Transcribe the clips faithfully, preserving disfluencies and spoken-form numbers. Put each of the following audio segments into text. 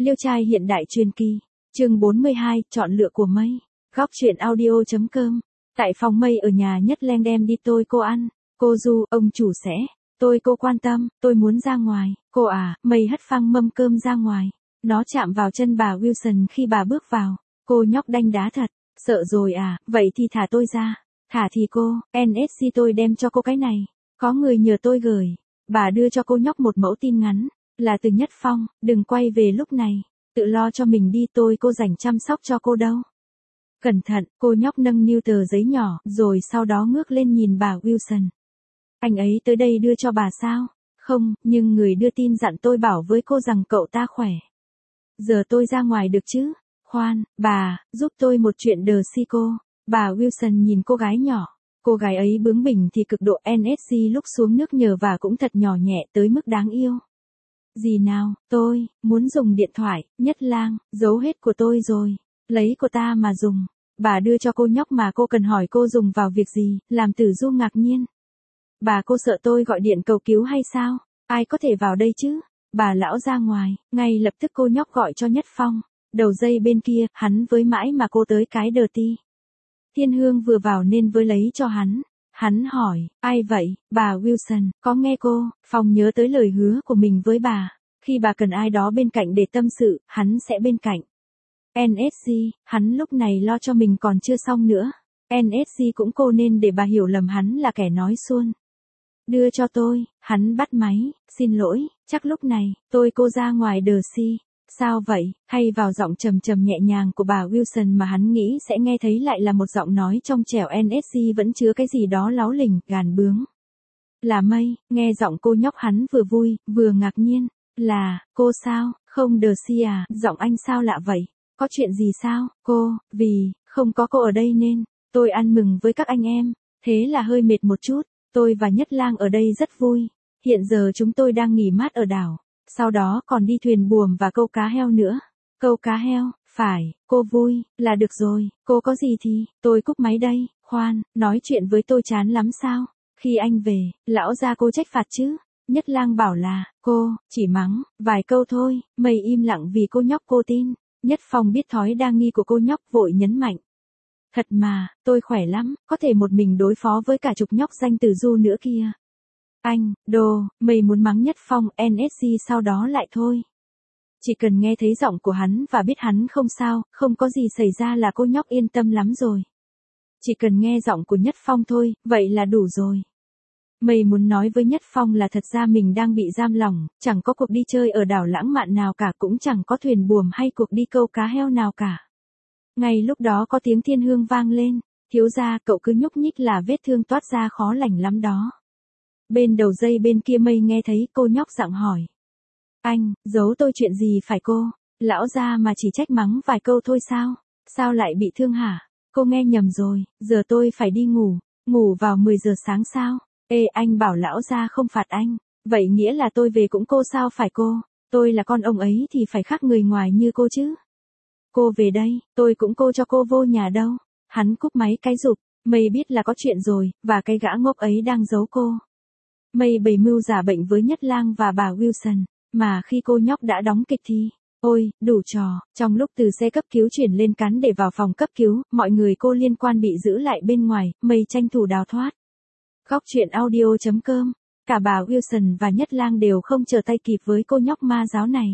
Liêu trai hiện đại truyền kỳ. Chương bốn mươi hai, chọn lựa của Mây. Góc truyện audio chấm com. Tại phòng Mây ở nhà Nhất Lang đem đi tôi cô ăn. Cô Du, ông chủ sẽ. Tôi cô quan tâm, tôi muốn ra ngoài. Cô à, Mây hất phăng mâm cơm ra ngoài. Nó chạm vào chân bà Wilson khi bà bước vào. Cô nhóc đanh đá thật. Sợ rồi à, vậy thì thả tôi ra. Thả thì cô, en ét xê tôi đem cho cô cái này. Có người nhờ tôi gửi. Bà đưa cho cô nhóc một mẫu tin ngắn. Là từ Nhất Phong, đừng quay về lúc này. Tự lo cho mình đi, tôi cô dành chăm sóc cho cô đâu. Cẩn thận, cô nhóc nâng niu tờ giấy nhỏ, rồi sau đó ngước lên nhìn bà Wilson. Anh ấy tới đây đưa cho bà sao? Không, nhưng người đưa tin dặn tôi bảo với cô rằng cậu ta khỏe. Giờ tôi ra ngoài được chứ? Khoan, bà, giúp tôi một chuyện đờ si cô. Bà Wilson nhìn cô gái nhỏ. Cô gái ấy bướng bỉnh thì cực độ, en ét xê lúc xuống nước nhờ và cũng thật nhỏ nhẹ tới mức đáng yêu. Gì nào, tôi, muốn dùng điện thoại, Nhất Lang, giấu hết của tôi rồi. Lấy của ta mà dùng. Bà đưa cho cô nhóc mà cô cần hỏi cô dùng vào việc gì, làm Tử Du ngạc nhiên. Bà cô sợ tôi gọi điện cầu cứu hay sao? Ai có thể vào đây chứ? Bà lão ra ngoài, ngay lập tức cô nhóc gọi cho Nhất Phong. Đầu dây bên kia, hắn với mãi mà cô tới cái đờ ti. Thiên Hương vừa vào nên với lấy cho hắn. Hắn hỏi, ai vậy, bà Wilson, có nghe cô? Phong nhớ tới lời hứa của mình với bà. Khi bà cần ai đó bên cạnh để tâm sự, hắn sẽ bên cạnh. en ét xê, hắn lúc này lo cho mình còn chưa xong nữa. en ét xê cũng cô nên để bà hiểu lầm hắn là kẻ nói suông. Đưa cho tôi, hắn bắt máy, xin lỗi, chắc lúc này, tôi cô ra ngoài đờ si. Sao vậy, hay vào giọng trầm trầm nhẹ nhàng của bà Wilson mà hắn nghĩ sẽ nghe thấy lại là một giọng nói trong trẻo, en ét xê vẫn chứa cái gì đó láu lình, gàn bướng. Là Mây, nghe giọng cô nhóc hắn vừa vui, vừa ngạc nhiên. Là, cô sao, không đờ si à, giọng anh sao lạ vậy, có chuyện gì sao, cô, vì, không có cô ở đây nên, tôi ăn mừng với các anh em, thế là hơi mệt một chút, tôi và Nhất Lang ở đây rất vui, hiện giờ chúng tôi đang nghỉ mát ở đảo. Sau đó còn đi thuyền buồm và câu cá heo nữa. Câu cá heo, phải, cô vui, là được rồi, cô có gì thì, tôi cúp máy đây, khoan, nói chuyện với tôi chán lắm sao? Khi anh về, lão gia cô trách phạt chứ? Nhất Lang bảo là, cô, chỉ mắng, vài câu thôi, Mây im lặng vì cô nhóc cô tin. Nhất Phong biết thói đa nghi của cô nhóc vội nhấn mạnh. Thật mà, tôi khỏe lắm, có thể một mình đối phó với cả chục nhóc danh Tử Du nữa kia. Anh, đồ, Mây muốn mắng Nhất Phong, en ét xê sau đó lại thôi. Chỉ cần nghe thấy giọng của hắn và biết hắn không sao, không có gì xảy ra là cô nhóc yên tâm lắm rồi. Chỉ cần nghe giọng của Nhất Phong thôi, vậy là đủ rồi. Mây muốn nói với Nhất Phong là thật ra mình đang bị giam lỏng, chẳng có cuộc đi chơi ở đảo lãng mạn nào cả, cũng chẳng có thuyền buồm hay cuộc đi câu cá heo nào cả. Ngay lúc đó có tiếng Thiên Hương vang lên, thiếu gia cậu cứ nhúc nhích là vết thương toát ra khó lành lắm đó. Bên đầu dây bên kia Mây nghe thấy cô nhóc giọng hỏi. Anh, giấu tôi chuyện gì phải cô? Lão gia mà chỉ trách mắng vài câu thôi sao? Sao lại bị thương hả? Cô nghe nhầm rồi, giờ tôi phải đi ngủ, ngủ vào mười giờ sáng sao? Ê, anh bảo lão gia không phạt anh, vậy nghĩa là tôi về cũng cô sao phải cô? Tôi là con ông ấy thì phải khác người ngoài như cô chứ. Cô về đây, tôi cũng cô cho cô vô nhà đâu. Hắn cúp máy cái rụp, Mây biết là có chuyện rồi, và cái gã ngốc ấy đang giấu cô. Mây bày mưu giả bệnh với Nhất Lang và bà Wilson, mà khi cô nhóc đã đóng kịch thì, ôi, đủ trò, trong lúc từ xe cấp cứu chuyển lên cắn để vào phòng cấp cứu, mọi người cô liên quan bị giữ lại bên ngoài, Mây tranh thủ đào thoát. Góc truyện audio chấm com, cả bà Wilson và Nhất Lang đều không chờ tay kịp với cô nhóc ma giáo này.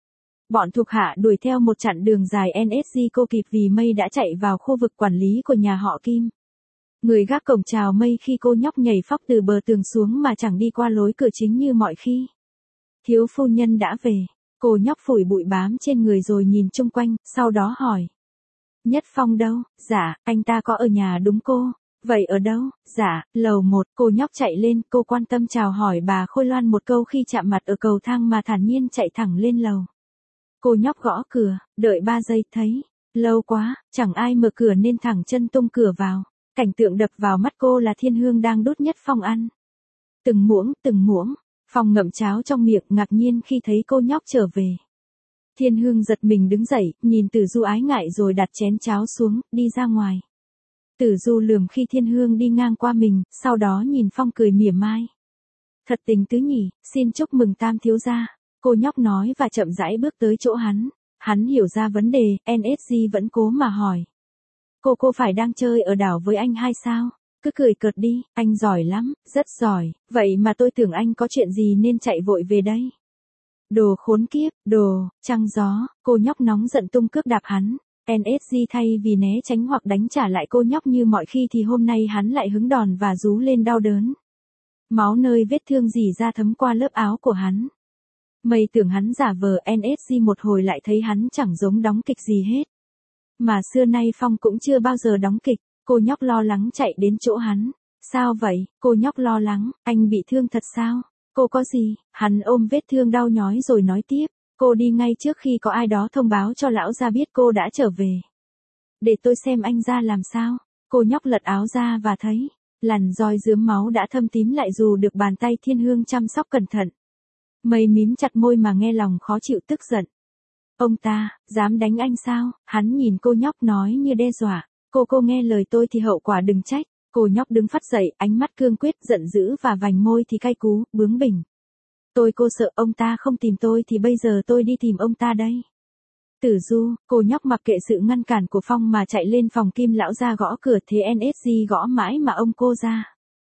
Bọn thuộc hạ đuổi theo một chặng đường dài, en ét xê cô kịp vì Mây đã chạy vào khu vực quản lý của nhà họ Kim. Người gác cổng chào Mây khi cô nhóc nhảy phóc từ bờ tường xuống mà chẳng đi qua lối cửa chính như mọi khi. Thiếu phu nhân đã về, cô nhóc phủi bụi bám trên người rồi nhìn chung quanh, sau đó hỏi. Nhất Phong đâu? Dạ, anh ta có ở nhà đúng cô. Vậy ở đâu? Dạ, lầu một, cô nhóc chạy lên, cô quan tâm chào hỏi bà Khôi Loan một câu khi chạm mặt ở cầu thang mà thản nhiên chạy thẳng lên lầu. Cô nhóc gõ cửa, đợi ba giây thấy, lâu quá, chẳng ai mở cửa nên thẳng chân tung cửa vào. Cảnh tượng đập vào mắt cô là Thiên Hương đang đút Nhất Phong ăn. Từng muỗng, từng muỗng, Phong ngậm cháo trong miệng ngạc nhiên khi thấy cô nhóc trở về. Thiên Hương giật mình đứng dậy, nhìn Tử Du ái ngại rồi đặt chén cháo xuống, đi ra ngoài. Tử Du lườm khi Thiên Hương đi ngang qua mình, sau đó nhìn Phong cười mỉa mai. Thật tình tứ nhỉ, xin chúc mừng Tam thiếu gia. Cô nhóc nói và chậm rãi bước tới chỗ hắn. Hắn hiểu ra vấn đề, en ét giê vẫn cố mà hỏi. Cô cô phải đang chơi ở đảo với anh hay sao? Cứ cười cợt đi, anh giỏi lắm, rất giỏi, vậy mà tôi tưởng anh có chuyện gì nên chạy vội về đây. Đồ khốn kiếp, đồ, trăng gió, cô nhóc nóng giận tung cước đạp hắn. en ét giê thay vì né tránh hoặc đánh trả lại cô nhóc như mọi khi thì hôm nay hắn lại hứng đòn và rú lên đau đớn. Máu nơi vết thương rỉ ra thấm qua lớp áo của hắn. Mây tưởng hắn giả vờ, en ét giê một hồi lại thấy hắn chẳng giống đóng kịch gì hết. Mà xưa nay Phong cũng chưa bao giờ đóng kịch, cô nhóc lo lắng chạy đến chỗ hắn. Sao vậy, cô nhóc lo lắng, anh bị thương thật sao? Cô có gì? Hắn ôm vết thương đau nhói rồi nói tiếp. Cô đi ngay trước khi có ai đó thông báo cho lão gia biết cô đã trở về. Để tôi xem anh ra làm sao. Cô nhóc lật áo ra và thấy, làn roi rướm máu đã thâm tím lại dù được bàn tay Thiên Hương chăm sóc cẩn thận. Mây mím chặt môi mà nghe lòng khó chịu tức giận. Ông ta, dám đánh anh sao? Hắn nhìn cô nhóc nói như đe dọa. Cô cô nghe lời tôi thì hậu quả đừng trách. Cô nhóc đứng phắt dậy, ánh mắt cương quyết, giận dữ và vành môi thì cay cú, bướng bỉnh. Tôi cô sợ ông ta không tìm tôi thì bây giờ tôi đi tìm ông ta đây. Tử Du, cô nhóc mặc kệ sự ngăn cản của Phong mà chạy lên phòng Kim lão ra gõ cửa, thế en ét giê gõ mãi mà ông cô ra.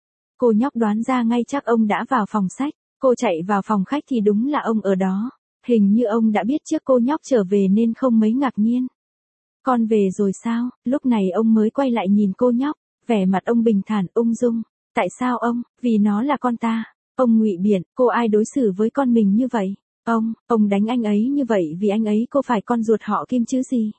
Cô nhóc đoán ra ngay chắc ông đã vào phòng sách. Cô chạy vào phòng khách thì đúng là ông ở đó. Hình như ông đã biết trước cô nhóc trở về nên không mấy ngạc nhiên. Con về rồi sao? Lúc này ông mới quay lại nhìn cô nhóc, vẻ mặt ông bình thản, ung dung. Tại sao ông? Vì nó là con ta. Ông ngụy biện, cô ai đối xử với con mình như vậy? Ông, ông đánh anh ấy như vậy vì anh ấy cô phải con ruột họ Kim chứ gì?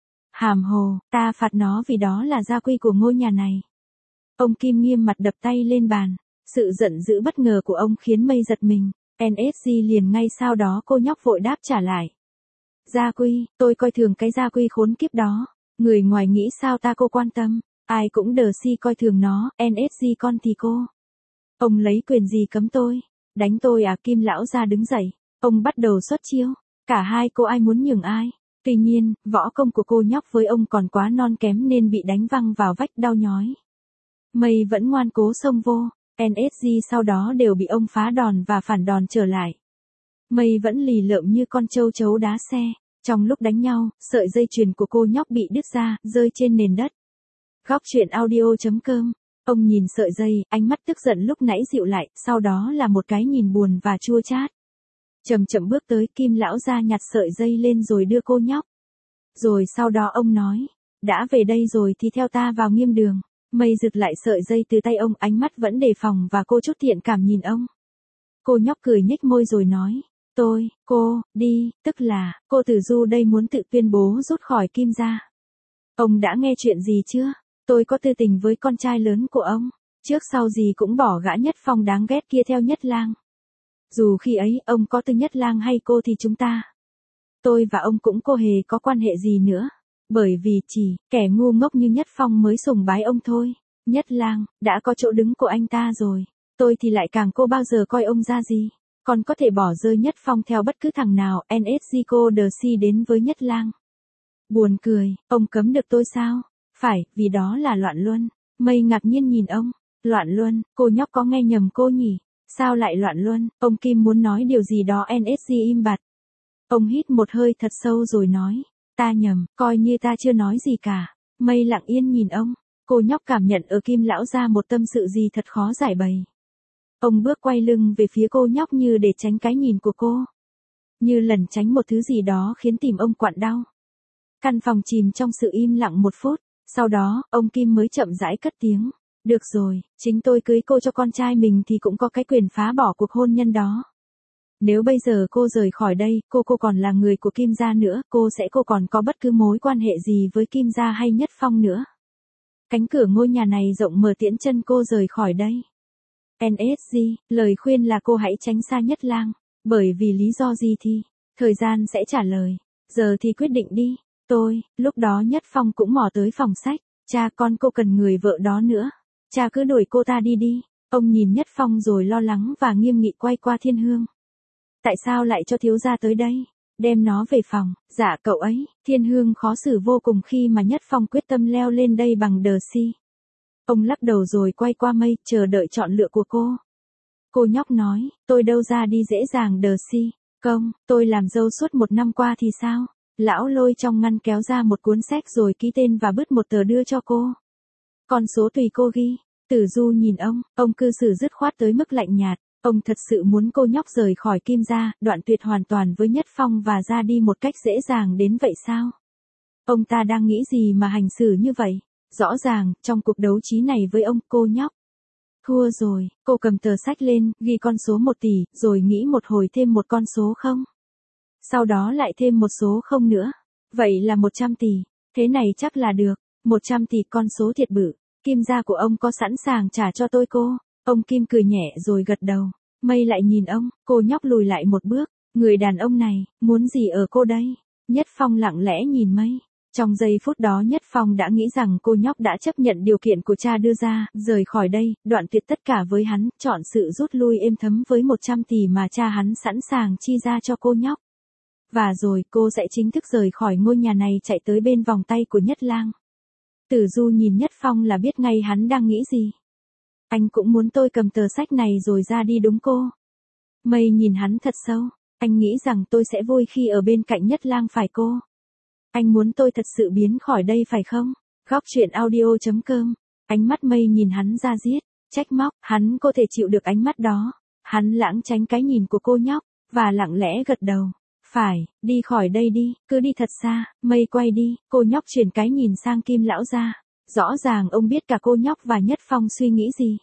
Hàm hồ, ta phạt nó vì đó là gia quy của ngôi nhà này. Ông Kim nghiêm mặt đập tay lên bàn. Sự giận dữ bất ngờ của ông khiến Mây giật mình. en ét giê liền ngay sau đó cô nhóc vội đáp trả lại. Gia quy, tôi coi thường cái gia quy khốn kiếp đó. Người ngoài nghĩ sao ta cô quan tâm. Ai cũng đờ si coi thường nó, en ét giê con thì cô. Ông lấy quyền gì cấm tôi? Đánh tôi à? Kim lão ra đứng dậy. Ông bắt đầu xuất chiêu. Cả hai cô ai muốn nhường ai? Tuy nhiên, võ công của cô nhóc với ông còn quá non kém nên bị đánh văng vào vách đau nhói. Mây vẫn ngoan cố xông vô. en ét giê sau đó đều bị ông phá đòn và phản đòn trở lại. Mây vẫn lì lợm như con trâu chấu đá xe. Trong lúc đánh nhau, sợi dây chuyền của cô nhóc bị đứt ra, rơi trên nền đất. Góc truyện audio chấm com. Ông nhìn sợi dây, ánh mắt tức giận lúc nãy dịu lại, sau đó là một cái nhìn buồn và chua chát. Chậm chậm bước tới, Kim lão ra nhặt sợi dây lên rồi đưa cô nhóc. Rồi sau đó ông nói, đã về đây rồi thì theo ta vào Nghiêm đường. Mây giật lại sợi dây từ tay ông, ánh mắt vẫn đề phòng và cô chút thiện cảm nhìn ông. Cô nhóc cười nhếch môi rồi nói, tôi, cô, đi, tức là, cô Tử Du đây muốn tự tuyên bố rút khỏi Kim gia. Ông đã nghe chuyện gì chưa? Tôi có tư tình với con trai lớn của ông. Trước sau gì cũng bỏ gã Nhất Phong đáng ghét kia theo Nhất Lang. Dù khi ấy ông có tư Nhất Lang hay cô thì chúng ta. Tôi và ông cũng cô hề có quan hệ gì nữa. Bởi vì chỉ kẻ ngu ngốc như Nhất Phong mới sùng bái ông thôi. Nhất Lang, đã có chỗ đứng của anh ta rồi. Tôi thì lại càng cô bao giờ coi ông ra gì. Còn có thể bỏ rơi Nhất Phong theo bất cứ thằng nào. en ét giê cô đờ si đến với Nhất Lang. Buồn cười, ông cấm được tôi sao? Phải, vì đó là loạn luân. Mây ngạc nhiên nhìn ông. Loạn luân, cô nhóc có nghe nhầm cô nhỉ? Sao lại loạn luân? Ông Kim muốn nói điều gì đó, en ét giê im bặt. Ông hít một hơi thật sâu rồi nói. Ta nhầm, coi như ta chưa nói gì cả. Mây lặng yên nhìn ông. Cô nhóc cảm nhận ở Kim lão ra một tâm sự gì thật khó giải bày. Ông bước quay lưng về phía cô nhóc như để tránh cái nhìn của cô. Như lần tránh một thứ gì đó khiến tim ông quặn đau. Căn phòng chìm trong sự im lặng một phút. Sau đó, ông Kim mới chậm rãi cất tiếng. Được rồi, chính tôi cưới cô cho con trai mình thì cũng có cái quyền phá bỏ cuộc hôn nhân đó. Nếu bây giờ cô rời khỏi đây, cô cô còn là người của Kim gia nữa, cô sẽ cô còn có bất cứ mối quan hệ gì với Kim gia hay Nhất Phong nữa. Cánh cửa ngôi nhà này rộng mở tiễn chân cô rời khỏi đây. en ét giê, lời khuyên là cô hãy tránh xa Nhất Lang. Bởi vì lý do gì thì, thời gian sẽ trả lời. Giờ thì quyết định đi. Tôi, lúc đó Nhất Phong cũng mò tới phòng sách. Cha con cô cần người vợ đó nữa. Cha cứ đuổi cô ta đi đi. Ông nhìn Nhất Phong rồi lo lắng và nghiêm nghị quay qua Thiên Hương. Tại sao lại cho thiếu gia tới đây? Đem nó về phòng. Dạ cậu ấy. Thiên Hương khó xử vô cùng khi mà Nhất Phong quyết tâm leo lên đây bằng đờ si. Ông lắc đầu rồi quay qua Mây, chờ đợi chọn lựa của cô. Cô nhóc nói, tôi đâu ra đi dễ dàng đờ si. Công, tôi làm dâu suốt một năm qua thì sao? Lão lôi trong ngăn kéo ra một cuốn sách rồi ký tên và bứt một tờ đưa cho cô. Con số tùy cô ghi. Tử Du nhìn ông, ông cư xử dứt khoát tới mức lạnh nhạt. Ông thật sự muốn cô nhóc rời khỏi Kim gia, đoạn tuyệt hoàn toàn với Nhất Phong và ra đi một cách dễ dàng đến vậy sao? Ông ta đang nghĩ gì mà hành xử như vậy? Rõ ràng, trong cuộc đấu trí này với ông, cô nhóc thua rồi. Cô cầm tờ sách lên, ghi con số một tỷ, rồi nghĩ một hồi thêm một con số không. Sau đó lại thêm một số không nữa. Vậy là một trăm tỷ. Thế này chắc là được. một trăm tỷ, con số thiệt bự. Kim gia của ông có sẵn sàng trả cho tôi cô? Ông Kim cười nhẹ rồi gật đầu. Mây lại nhìn ông, cô nhóc lùi lại một bước. Người đàn ông này, muốn gì ở cô đây? Nhất Phong lặng lẽ nhìn Mây. Trong giây phút đó Nhất Phong đã nghĩ rằng cô nhóc đã chấp nhận điều kiện của cha đưa ra, rời khỏi đây, đoạn tuyệt tất cả với hắn, chọn sự rút lui êm thấm với một trăm tỷ mà cha hắn sẵn sàng chi ra cho cô nhóc. Và rồi cô sẽ chính thức rời khỏi ngôi nhà này chạy tới bên vòng tay của Nhất Lang. Tử Du nhìn Nhất Phong là biết ngay hắn đang nghĩ gì. Anh cũng muốn tôi cầm tờ sách này rồi ra đi đúng cô? Mây nhìn hắn thật sâu. Anh nghĩ rằng tôi sẽ vui khi ở bên cạnh Nhất Lang phải cô? Anh muốn tôi thật sự biến khỏi đây phải không? Góc truyện audio chấm com. Ánh mắt Mây nhìn hắn ra diết, trách móc, hắn có thể chịu được ánh mắt đó. Hắn lãng tránh cái nhìn của cô nhóc, và lặng lẽ gật đầu. Phải, đi khỏi đây đi, cứ đi thật xa. Mây quay đi, cô nhóc chuyển cái nhìn sang Kim lão gia. Rõ ràng ông biết cả cô nhóc và Nhất Phong suy nghĩ gì.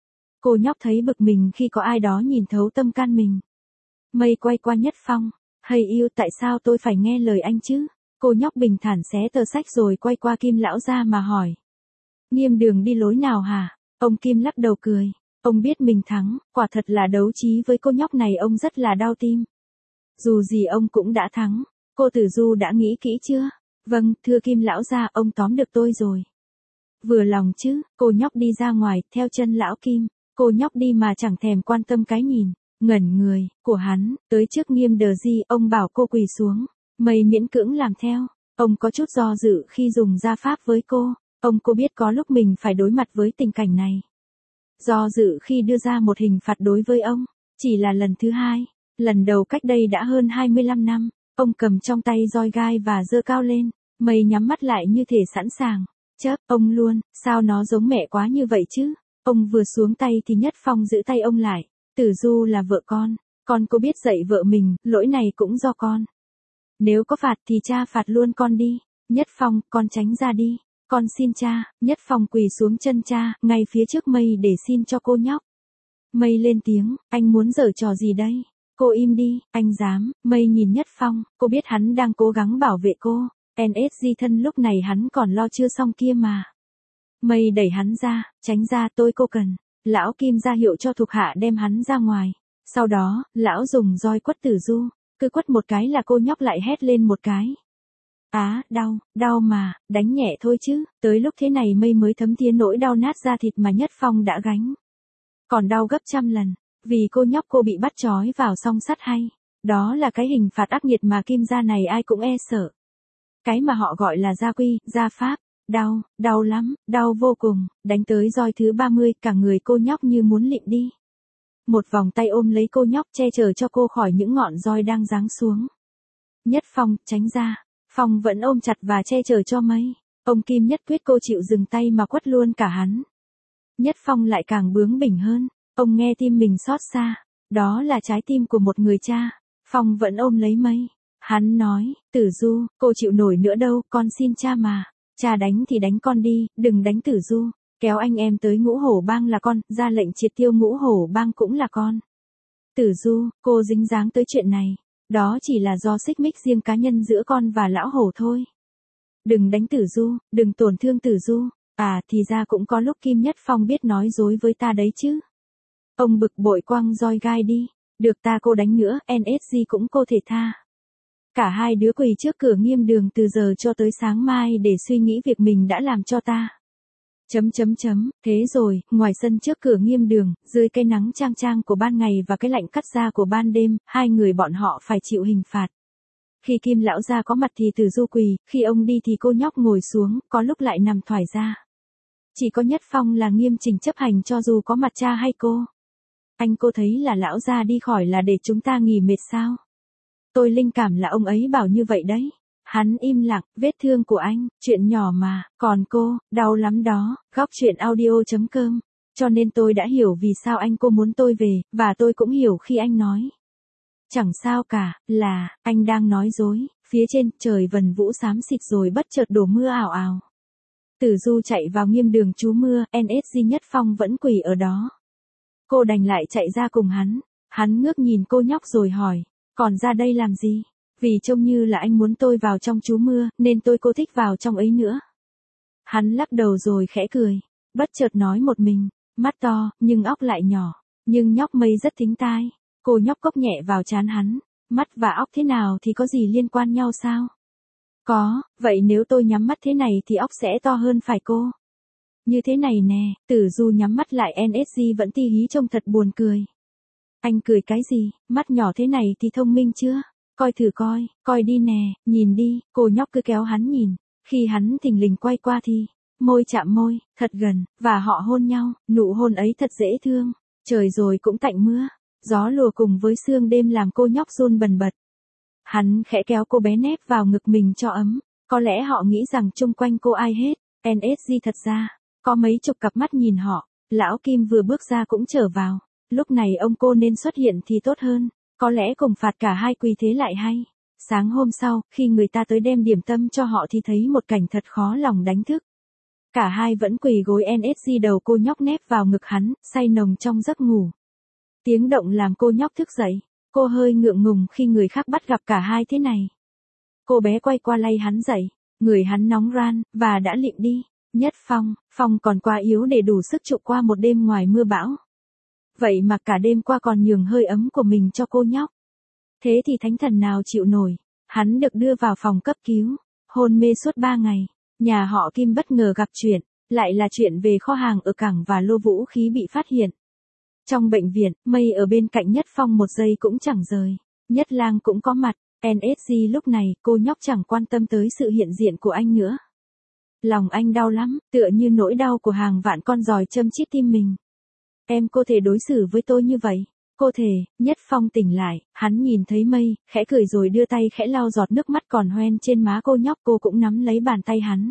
Cô nhóc thấy bực mình khi có ai đó nhìn thấu tâm can mình. Mây quay qua Nhất Phong. Hay yêu, tại sao tôi phải nghe lời anh chứ? Cô nhóc bình thản xé tờ sách rồi quay qua Kim lão gia mà hỏi. Nghiêm Đường đi lối nào hả? Ông Kim lắc đầu cười. Ông biết mình thắng, quả thật là đấu trí với cô nhóc này ông rất là đau tim. Dù gì ông cũng đã thắng. Cô Tử Du đã nghĩ kỹ chưa? Vâng, thưa Kim lão gia, ông tóm được tôi rồi. Vừa lòng chứ? Cô nhóc đi ra ngoài, theo chân lão Kim. Cô nhóc đi mà chẳng thèm quan tâm cái nhìn, ngẩn người, của hắn, tới trước Nghiêm Đờ Di, ông bảo cô quỳ xuống. Mây miễn cưỡng làm theo. Ông có chút do dự khi dùng gia pháp với cô. Ông cô biết có lúc mình phải đối mặt với tình cảnh này. Do dự khi đưa ra một hình phạt đối với ông. Chỉ là lần thứ hai. Lần đầu cách đây đã hơn hai mươi lăm năm. Ông cầm trong tay roi gai và giơ cao lên. Mây nhắm mắt lại như thể sẵn sàng. Chớp, ông luôn, sao nó giống mẹ quá như vậy chứ? Ông vừa xuống tay thì Nhất Phong giữ tay ông lại. Tử Du là vợ con. Con có biết dạy vợ mình, lỗi này cũng do con. Nếu có phạt thì cha phạt luôn con đi. Nhất Phong, con tránh ra đi. Con xin cha. Nhất Phong quỳ xuống chân cha, ngay phía trước Mây để xin cho cô nhóc. Mây lên tiếng, anh muốn giở trò gì đây? Cô im đi, anh dám. Mây nhìn Nhất Phong, cô biết hắn đang cố gắng bảo vệ cô. en ét giê thân lúc này hắn còn lo chưa xong kia mà. Mây đẩy hắn ra, tránh ra, tôi cô cần. Lão Kim ra hiệu cho thuộc hạ đem hắn ra ngoài. Sau đó, lão dùng roi quất Tử Du. Cứ quất một cái là cô nhóc lại hét lên một cái. Á, đau, đau mà, đánh nhẹ thôi chứ. Tới lúc thế này Mây mới thấm thía nỗi đau nát da thịt mà Nhất Phong đã gánh. Còn đau gấp trăm lần, vì cô nhóc cô bị bắt trói vào song sắt hay. Đó là cái hình phạt ác nghiệt mà Kim gia này ai cũng e sợ. Cái mà họ gọi là gia quy, gia pháp. Đau, đau lắm, đau vô cùng, đánh tới roi thứ ba mươi, cả người cô nhóc như muốn lịm đi. Một vòng tay ôm lấy cô nhóc che chở cho cô khỏi những ngọn roi đang giáng xuống. Nhất Phong, tránh ra. Phong vẫn ôm chặt và che chở cho Mây. Ông Kim nhất quyết cô chịu dừng tay mà quất luôn cả hắn. Nhất Phong lại càng bướng bỉnh hơn. Ông nghe tim mình xót xa. Đó là trái tim của một người cha. Phong vẫn ôm lấy Mây. Hắn nói, Tử Du, cô chịu nổi nữa đâu, con xin cha mà. Cha đánh thì đánh con đi, đừng đánh Tử Du. Kéo anh em tới Ngũ Hổ Bang là con, ra lệnh triệt tiêu Ngũ Hổ Bang cũng là con. Tử Du, cô dính dáng tới chuyện này. Đó chỉ là do xích mích riêng cá nhân giữa con và lão hổ thôi. Đừng đánh Tử Du, đừng tổn thương Tử Du. À, thì ra cũng có lúc Kim Nhất Phong biết nói dối với ta đấy chứ. Ông bực bội quăng roi gai đi. Được ta cô đánh nữa, en ét giê cũng cô thể tha. Cả hai đứa quỳ trước cửa Nghiêm Đường từ giờ cho tới sáng mai để suy nghĩ việc mình đã làm cho ta. Chấm chấm chấm, thế rồi, ngoài sân trước cửa Nghiêm Đường, dưới cái nắng chang chang của ban ngày và cái lạnh cắt da của ban đêm, hai người bọn họ phải chịu hình phạt. Khi Kim lão gia có mặt thì Tử Du quỳ, khi ông đi thì cô nhóc ngồi xuống, có lúc lại nằm thoải ra. Chỉ có Nhất Phong là nghiêm chỉnh chấp hành cho dù có mặt cha hay cô. Anh cô thấy là lão gia đi khỏi là để chúng ta nghỉ mệt sao? Tôi linh cảm là ông ấy bảo như vậy đấy. Hắn im lặng, vết thương của anh, chuyện nhỏ mà, còn cô, đau lắm đó, góc chuyện audio.com. Cho nên tôi đã hiểu vì sao anh cô muốn tôi về, và tôi cũng hiểu khi anh nói. Chẳng sao cả, là, anh đang nói dối, phía trên, trời vần vũ xám xịt rồi bất chợt đổ mưa ảo ảo. Tử Du chạy vào nghiêm đường trú mưa, en ét giê Nhất Phong vẫn quỳ ở đó. Cô đành lại chạy ra cùng hắn, hắn ngước nhìn cô nhóc rồi hỏi, còn ra đây làm gì? Vì trông như là anh muốn tôi vào trong trú mưa, nên tôi cô thích vào trong ấy nữa. Hắn lắc đầu rồi khẽ cười, bất chợt nói một mình, mắt to, nhưng óc lại nhỏ, nhưng nhóc Mây rất thính tai. Cô nhóc cốc nhẹ vào trán hắn, mắt và óc thế nào thì có gì liên quan nhau sao? Có, vậy nếu tôi nhắm mắt thế này thì óc sẽ to hơn phải cô? Như thế này nè, Tử Du nhắm mắt lại, en ét giê vẫn ti hí trông thật buồn cười. Anh cười cái gì, mắt nhỏ thế này thì thông minh chưa? Coi thử coi, coi đi nè, nhìn đi, cô nhóc cứ kéo hắn nhìn. Khi hắn thình lình quay qua thì, môi chạm môi, thật gần, và họ hôn nhau, nụ hôn ấy thật dễ thương. Trời rồi cũng tạnh mưa, gió lùa cùng với sương đêm làm cô nhóc run bần bật. Hắn khẽ kéo cô bé nép vào ngực mình cho ấm, có lẽ họ nghĩ rằng chung quanh cô ai hết, en ét giê thật ra, có mấy chục cặp mắt nhìn họ, lão Kim vừa bước ra cũng trở vào, lúc này ông cô nên xuất hiện thì tốt hơn, có lẽ cùng phạt cả hai quỳ thế lại hay. Sáng hôm sau, khi người ta tới đem điểm tâm cho họ thì thấy một cảnh thật khó lòng đánh thức. Cả hai vẫn quỳ gối, en ét giê đầu cô nhóc nép vào ngực hắn, say nồng trong giấc ngủ. Tiếng động làm cô nhóc thức dậy, cô hơi ngượng ngùng khi người khác bắt gặp cả hai thế này. Cô bé quay qua lay hắn dậy, người hắn nóng ran, và đã lịm đi. Nhất Phong, Phong còn quá yếu để đủ sức trụ qua một đêm ngoài mưa bão. Vậy mà cả đêm qua còn nhường hơi ấm của mình cho cô nhóc. Thế thì thánh thần nào chịu nổi, hắn được đưa vào phòng cấp cứu, hôn mê suốt ba ngày. Nhà họ Kim bất ngờ gặp chuyện, lại là chuyện về kho hàng ở cảng và lô vũ khí bị phát hiện. Trong bệnh viện, Mây ở bên cạnh Nhất Phong một giây cũng chẳng rời. Nhất Lang cũng có mặt, en ét giê lúc này, cô nhóc chẳng quan tâm tới sự hiện diện của anh nữa. Lòng anh đau lắm, tựa như nỗi đau của hàng vạn con giòi châm chít tim mình. Em cô thể đối xử với tôi như vậy? Cô thể, Nhất Phong tỉnh lại, hắn nhìn thấy Mây, khẽ cười rồi đưa tay khẽ lau giọt nước mắt còn hoen trên má cô nhóc, cô cũng nắm lấy bàn tay hắn.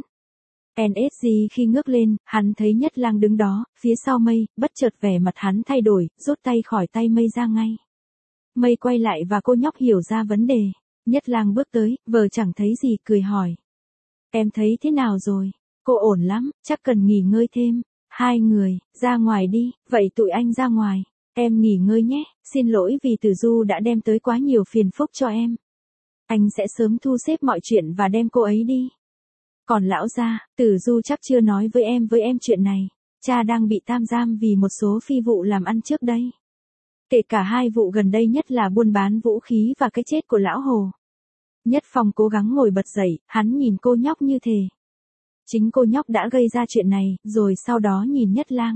en ét giê khi ngước lên, hắn thấy Nhất Lang đứng đó, phía sau Mây, bất chợt vẻ mặt hắn thay đổi, rút tay khỏi tay Mây ra ngay. Mây quay lại và cô nhóc hiểu ra vấn đề. Nhất Lang bước tới, vờ chẳng thấy gì, cười hỏi. Em thấy thế nào rồi? Cô ổn lắm, chắc cần nghỉ ngơi thêm. Hai người, ra ngoài đi, vậy tụi anh ra ngoài. Em nghỉ ngơi nhé, xin lỗi vì Tử Du đã đem tới quá nhiều phiền phức cho em. Anh sẽ sớm thu xếp mọi chuyện và đem cô ấy đi. Còn lão gia, Tử Du chắc chưa nói với em với em chuyện này. Cha đang bị tam giam vì một số phi vụ làm ăn trước đây. Kể cả hai vụ gần đây nhất là buôn bán vũ khí và cái chết của lão Hồ. Nhất Phong cố gắng ngồi bật dậy, hắn nhìn cô nhóc như thề. Chính cô nhóc đã gây ra chuyện này, rồi sau đó nhìn Nhất Lang.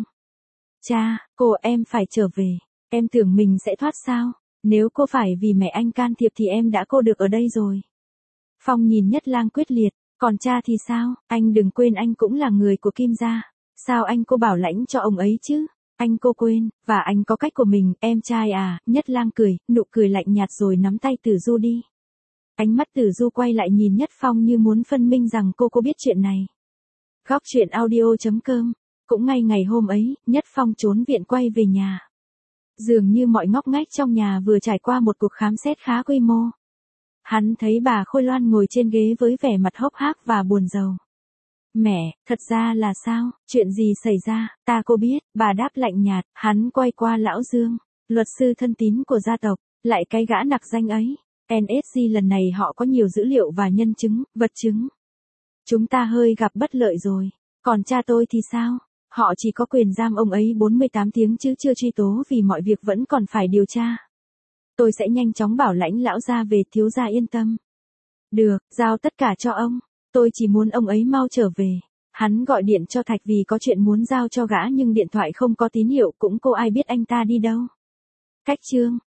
Cha, cô em phải trở về. Em tưởng mình sẽ thoát sao? Nếu cô phải vì mẹ anh can thiệp thì em đã cô được ở đây rồi. Phong nhìn Nhất Lang quyết liệt. Còn cha thì sao? Anh đừng quên anh cũng là người của Kim gia. Sao anh cô bảo lãnh cho ông ấy chứ? Anh cô quên, và anh có cách của mình, em trai à. Nhất Lang cười, nụ cười lạnh nhạt rồi nắm tay Tử Du đi. Ánh mắt Tử Du quay lại nhìn Nhất Phong như muốn phân minh rằng cô cô biết chuyện này. Góc chuyện audio.com. Cũng ngay ngày hôm ấy, Nhất Phong trốn viện quay về nhà. Dường như mọi ngóc ngách trong nhà vừa trải qua một cuộc khám xét khá quy mô. Hắn thấy bà Khôi Loan ngồi trên ghế với vẻ mặt hốc hác và buồn rầu. Mẹ, thật ra là sao, chuyện gì xảy ra, ta cô biết, bà đáp lạnh nhạt, hắn quay qua lão Dương, luật sư thân tín của gia tộc, lại cái gã nặc danh ấy. en ét giê lần này họ có nhiều dữ liệu và nhân chứng, vật chứng. Chúng ta hơi gặp bất lợi rồi, còn cha tôi thì sao? Họ chỉ có quyền giam ông ấy bốn mươi tám tiếng chứ chưa truy tố vì mọi việc vẫn còn phải điều tra. Tôi sẽ nhanh chóng bảo lãnh lão gia về, thiếu gia yên tâm. Được, giao tất cả cho ông. Tôi chỉ muốn ông ấy mau trở về. Hắn gọi điện cho Thạch vì có chuyện muốn giao cho gã nhưng điện thoại không có tín hiệu, cũng cô ai biết anh ta đi đâu. Cách chương.